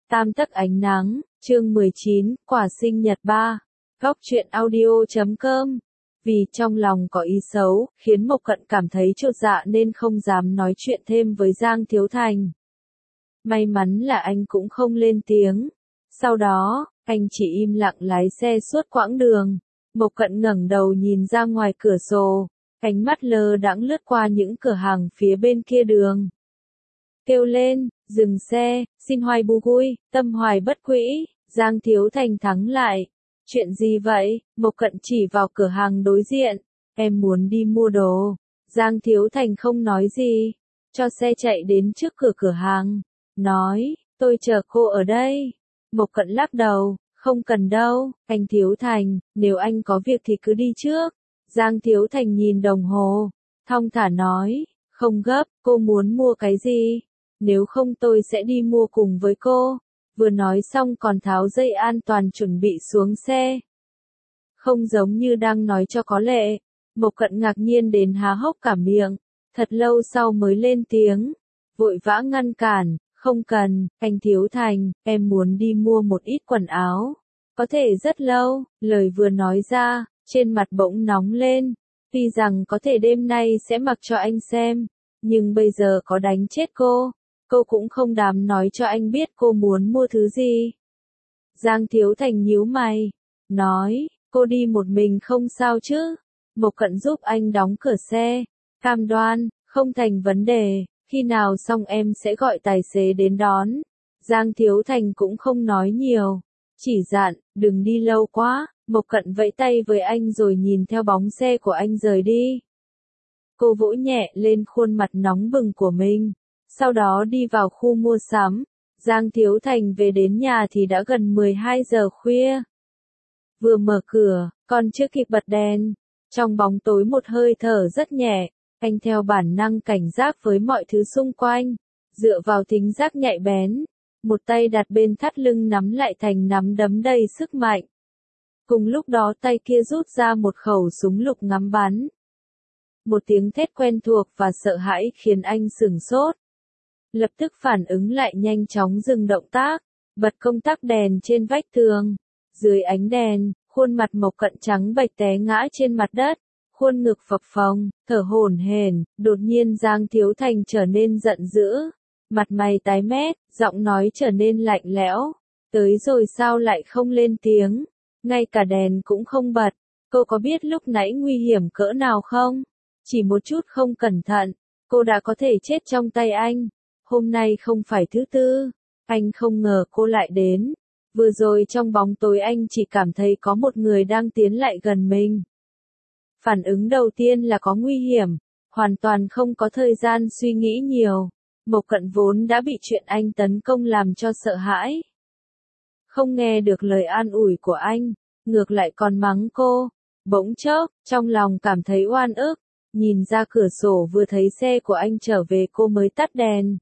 Tam tấc ánh nắng, chương 19, quả sinh nhật 3. Góc truyện audio.com. Vì trong lòng có ý xấu, khiến Mộc Cận cảm thấy chột dạ nên không dám nói chuyện thêm với Giang Thiếu Thành. May mắn là anh cũng không lên tiếng. Sau đó, anh chỉ im lặng lái xe suốt quãng đường. Mộc Cận ngẩng đầu nhìn ra ngoài cửa sổ, ánh mắt lơ đãng lướt qua những cửa hàng phía bên kia đường. Kêu lên, dừng xe, xin hoài bù gui, tâm hoài bất quỹ, Giang Thiếu Thành thắng lại. Chuyện gì vậy? Mộc Cận chỉ vào cửa hàng đối diện. Em muốn đi mua đồ. Giang Thiếu Thành không nói gì, cho xe chạy đến trước cửa hàng. Nói, tôi chờ cô ở đây. Mộc Cận lắc đầu, không cần đâu, anh Thiếu Thành, nếu anh có việc thì cứ đi trước. Giang Thiếu Thành nhìn đồng hồ, thong thả nói, không gấp, cô muốn mua cái gì? Nếu không tôi sẽ đi mua cùng với cô. Vừa nói xong còn tháo dây an toàn chuẩn bị xuống xe. Không giống như đang nói cho có lệ. Mộc Cận ngạc nhiên đến há hốc cả miệng. Thật lâu sau mới lên tiếng. Vội vã ngăn cản, không cần, anh Thiếu Thành, em muốn đi mua một ít quần áo. Có thể rất lâu, lời vừa nói ra, trên mặt bỗng nóng lên. Tuy rằng có thể đêm nay sẽ mặc cho anh xem, nhưng bây giờ có đánh chết cô cũng không dám nói cho anh biết cô muốn mua thứ gì. Giang Thiếu Thành nhíu mày, nói, cô đi một mình không sao chứ? Mộc Cận giúp anh đóng cửa xe, cam đoan, không thành vấn đề, khi nào xong em sẽ gọi tài xế đến đón. Giang Thiếu Thành cũng không nói nhiều, chỉ dặn, đừng đi lâu quá. Mộc Cận vẫy tay với anh rồi nhìn theo bóng xe của anh rời đi. Cô vỗ nhẹ lên khuôn mặt nóng bừng của mình. Sau đó đi vào khu mua sắm. Giang Thiếu Thành về đến nhà thì đã gần 12 giờ khuya. Vừa mở cửa, còn chưa kịp bật đèn. Trong bóng tối một hơi thở rất nhẹ. Anh theo bản năng cảnh giác với mọi thứ xung quanh. Dựa vào thính giác nhạy bén. Một tay đặt bên thắt lưng nắm lại thành nắm đấm đầy sức mạnh. Cùng lúc đó tay kia rút ra một khẩu súng lục ngắm bắn. Một tiếng thét quen thuộc và sợ hãi khiến anh sửng sốt. Lập tức phản ứng lại nhanh chóng dừng động tác, bật công tắc đèn trên vách tường. Dưới ánh đèn, khuôn mặt Mộc Cận trắng bệch té ngã trên mặt đất, khuôn ngực phập phồng, thở hổn hển. Đột nhiên Giang Thiếu Thành trở nên giận dữ, mặt mày tái mét, giọng nói trở nên lạnh lẽo. Tới rồi sao lại không lên tiếng, ngay cả đèn cũng không bật, cô có biết lúc nãy nguy hiểm cỡ nào không? Chỉ một chút không cẩn thận, cô đã có thể chết trong tay anh. Hôm nay không phải thứ tư, anh không ngờ cô lại đến. Vừa rồi trong bóng tối anh chỉ cảm thấy có một người đang tiến lại gần mình. Phản ứng đầu tiên là có nguy hiểm, hoàn toàn không có thời gian suy nghĩ nhiều. Mộc Cận vốn đã bị chuyện anh tấn công làm cho sợ hãi. Không nghe được lời an ủi của anh, ngược lại còn mắng cô. Bỗng chốc, trong lòng cảm thấy oan ức, nhìn ra cửa sổ vừa thấy xe của anh trở về cô mới tắt đèn.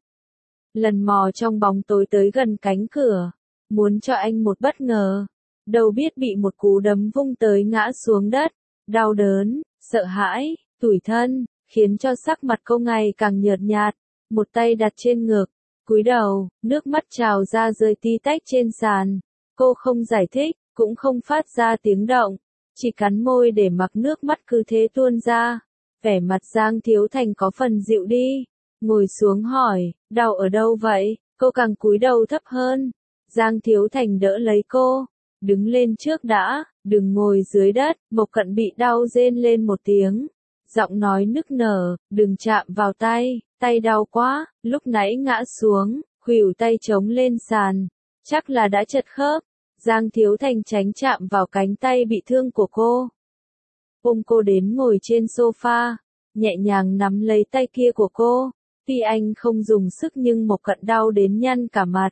Lần mò trong bóng tối tới gần cánh cửa, muốn cho anh một bất ngờ, đâu biết bị một cú đấm vung tới ngã xuống đất, đau đớn, sợ hãi, tủi thân, khiến cho sắc mặt cô ngày càng nhợt nhạt, một tay đặt trên ngực, cúi đầu, nước mắt trào ra rơi tí tách trên sàn. Cô không giải thích, cũng không phát ra tiếng động, chỉ cắn môi để mặc nước mắt cứ thế tuôn ra. Vẻ mặt Giang Thiếu Thành có phần dịu đi, ngồi xuống hỏi, đau ở đâu vậy? Cô càng cúi đầu thấp hơn. Giang Thiếu Thành đỡ lấy cô, đứng lên trước đã, đừng ngồi dưới đất. Mộc Cận bị đau rên lên một tiếng, giọng nói nức nở, đừng chạm vào tay, tay đau quá, lúc nãy ngã xuống, khuỷu tay chống lên sàn, chắc là đã chật khớp. Giang Thiếu Thành tránh chạm vào cánh tay bị thương của cô. Ôm cô đến ngồi trên sofa, nhẹ nhàng nắm lấy tay kia của cô. Tuy anh không dùng sức nhưng Mộc Cận đau đến nhăn cả mặt.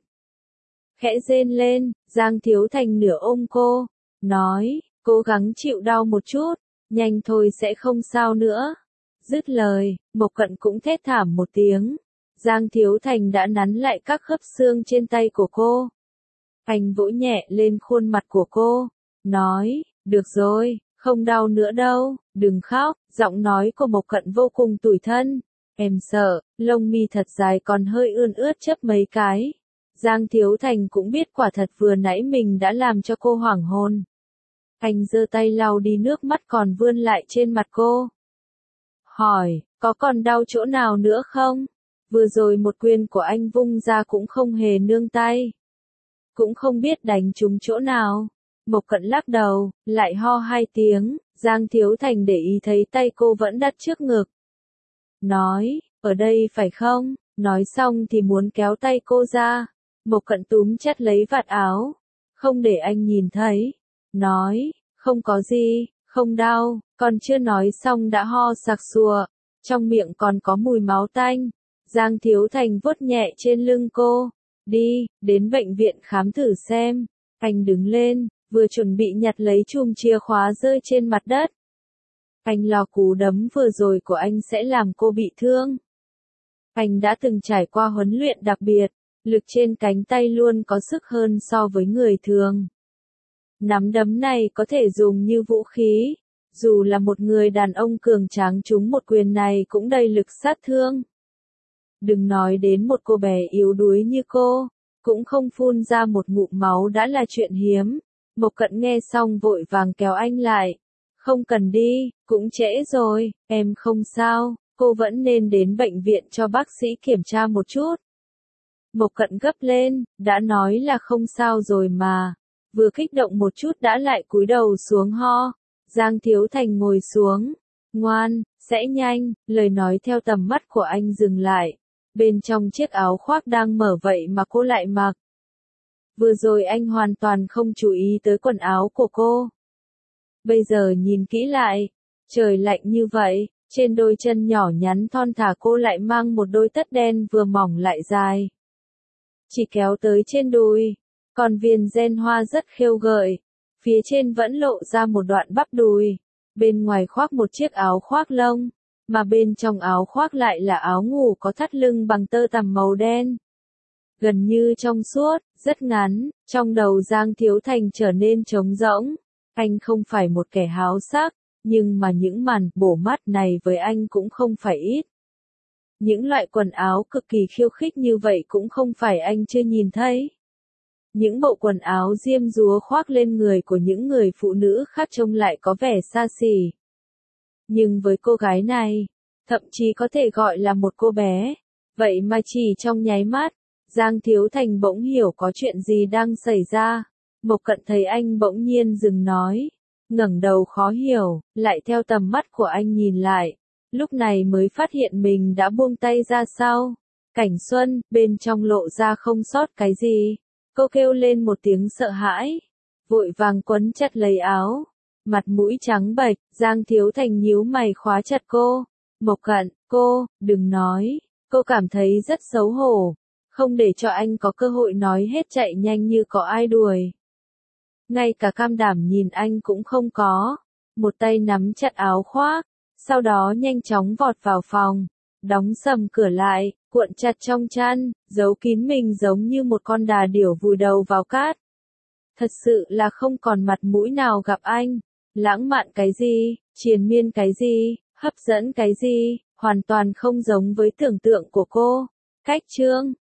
Khẽ rên lên, Giang Thiếu Thành nửa ôm cô, nói, cố gắng chịu đau một chút, nhanh thôi sẽ không sao nữa. Dứt lời, Mộc Cận cũng thét thảm một tiếng. Giang Thiếu Thành đã nắn lại các khớp xương trên tay của cô. Anh vỗ nhẹ lên khuôn mặt của cô, nói, được rồi, không đau nữa đâu, đừng khóc. Giọng nói của Mộc Cận vô cùng tủi thân. Em sợ, lông mi thật dài còn hơi ươn ướt chớp mấy cái. Giang Thiếu Thành cũng biết quả thật vừa nãy mình đã làm cho cô hoảng hồn. Anh giơ tay lau đi nước mắt còn vươn lại trên mặt cô. Hỏi, có còn đau chỗ nào nữa không? Vừa rồi một quyền của anh vung ra cũng không hề nương tay. Cũng không biết đánh trúng chỗ nào. Mộc Cận lắc đầu, lại ho 2 tiếng, Giang Thiếu Thành để ý thấy tay cô vẫn đặt trước ngực. Nói, ở đây phải không? Nói xong thì muốn kéo tay cô ra. Mộc Cận túm chặt lấy vạt áo. Không để anh nhìn thấy. Nói, không có gì, không đau, còn chưa nói xong đã ho sặc sụa. Trong miệng còn có mùi máu tanh. Giang Thiếu Thành vuốt nhẹ trên lưng cô. Đi, đến bệnh viện khám thử xem. Anh đứng lên, vừa chuẩn bị nhặt lấy chùm chìa khóa rơi trên mặt đất. Anh lo cú đấm vừa rồi của anh sẽ làm cô bị thương. Anh đã từng trải qua huấn luyện đặc biệt, lực trên cánh tay luôn có sức hơn so với người thường. Nắm đấm này có thể dùng như vũ khí, dù là một người đàn ông cường tráng trúng một quyền này cũng đầy lực sát thương. Đừng nói đến một cô bé yếu đuối như cô, cũng không phun ra một ngụm máu đã là chuyện hiếm. Mộc Cận nghe xong vội vàng kéo anh lại. Không cần đi, cũng trễ rồi, em không sao, cô vẫn nên đến bệnh viện cho bác sĩ kiểm tra một chút. Mộc Cận gấp lên, đã nói là không sao rồi mà. Vừa kích động một chút đã lại cúi đầu xuống ho. Giang Thiếu Thành ngồi xuống. Ngoan, sẽ nhanh, lời nói theo tầm mắt của anh dừng lại. Bên trong chiếc áo khoác đang mở vậy mà cô lại mặc. Vừa rồi anh hoàn toàn không chú ý tới quần áo của cô. Bây giờ nhìn kỹ lại, trời lạnh như vậy, trên đôi chân nhỏ nhắn thon thả cô lại mang một đôi tất đen vừa mỏng lại dài. Chỉ kéo tới trên đùi, còn viền ren hoa rất khêu gợi, phía trên vẫn lộ ra một đoạn bắp đùi, bên ngoài khoác một chiếc áo khoác lông, mà bên trong áo khoác lại là áo ngủ có thắt lưng bằng tơ tằm màu đen. Gần như trong suốt, rất ngắn, trong đầu Giang Thiếu Thành trở nên trống rỗng. Anh không phải một kẻ háo sắc, nhưng mà những màn bổ mắt này với anh cũng không phải ít. Những loại quần áo cực kỳ khiêu khích như vậy cũng không phải anh chưa nhìn thấy. Những bộ quần áo diêm dúa khoác lên người của những người phụ nữ khác trông lại có vẻ xa xỉ. Nhưng với cô gái này, thậm chí có thể gọi là một cô bé, vậy mà chỉ trong nháy mắt, Giang Thiếu Thành bỗng hiểu có chuyện gì đang xảy ra. Mộc Cận thấy anh bỗng nhiên dừng nói, ngẩng đầu khó hiểu, lại theo tầm mắt của anh nhìn lại, lúc này mới phát hiện mình đã buông tay ra sau. Cảnh Xuân, bên trong lộ ra không sót cái gì. Cô kêu lên một tiếng sợ hãi, vội vàng quấn chặt lấy áo, mặt mũi trắng bệch. Giang Thiếu Thành nhíu mày khóa chặt cô. Mộc Cận, cô, đừng nói. Cô cảm thấy rất xấu hổ, không để cho anh có cơ hội nói hết chạy nhanh như có ai đuổi. Ngay cả cam đảm nhìn anh cũng không có. Một tay nắm chặt áo khoác, sau đó nhanh chóng vọt vào phòng, đóng sầm cửa lại, cuộn chặt trong chăn, giấu kín mình giống như một con đà điểu vùi đầu vào cát. Thật sự là không còn mặt mũi nào gặp anh. Lãng mạn cái gì, triền miên cái gì, hấp dẫn cái gì, hoàn toàn không giống với tưởng tượng của cô. Cách chương